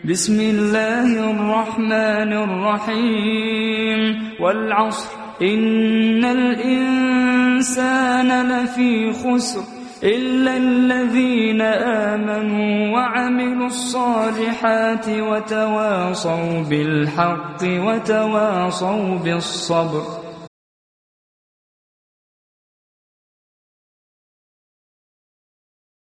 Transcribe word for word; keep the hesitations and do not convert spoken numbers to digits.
بسم الله الرحمن الرحيم والعصر إن الإنسان لفي خسر إلا الذين آمنوا وعملوا الصالحات وتواصوا بالحق وتواصوا بالصبر.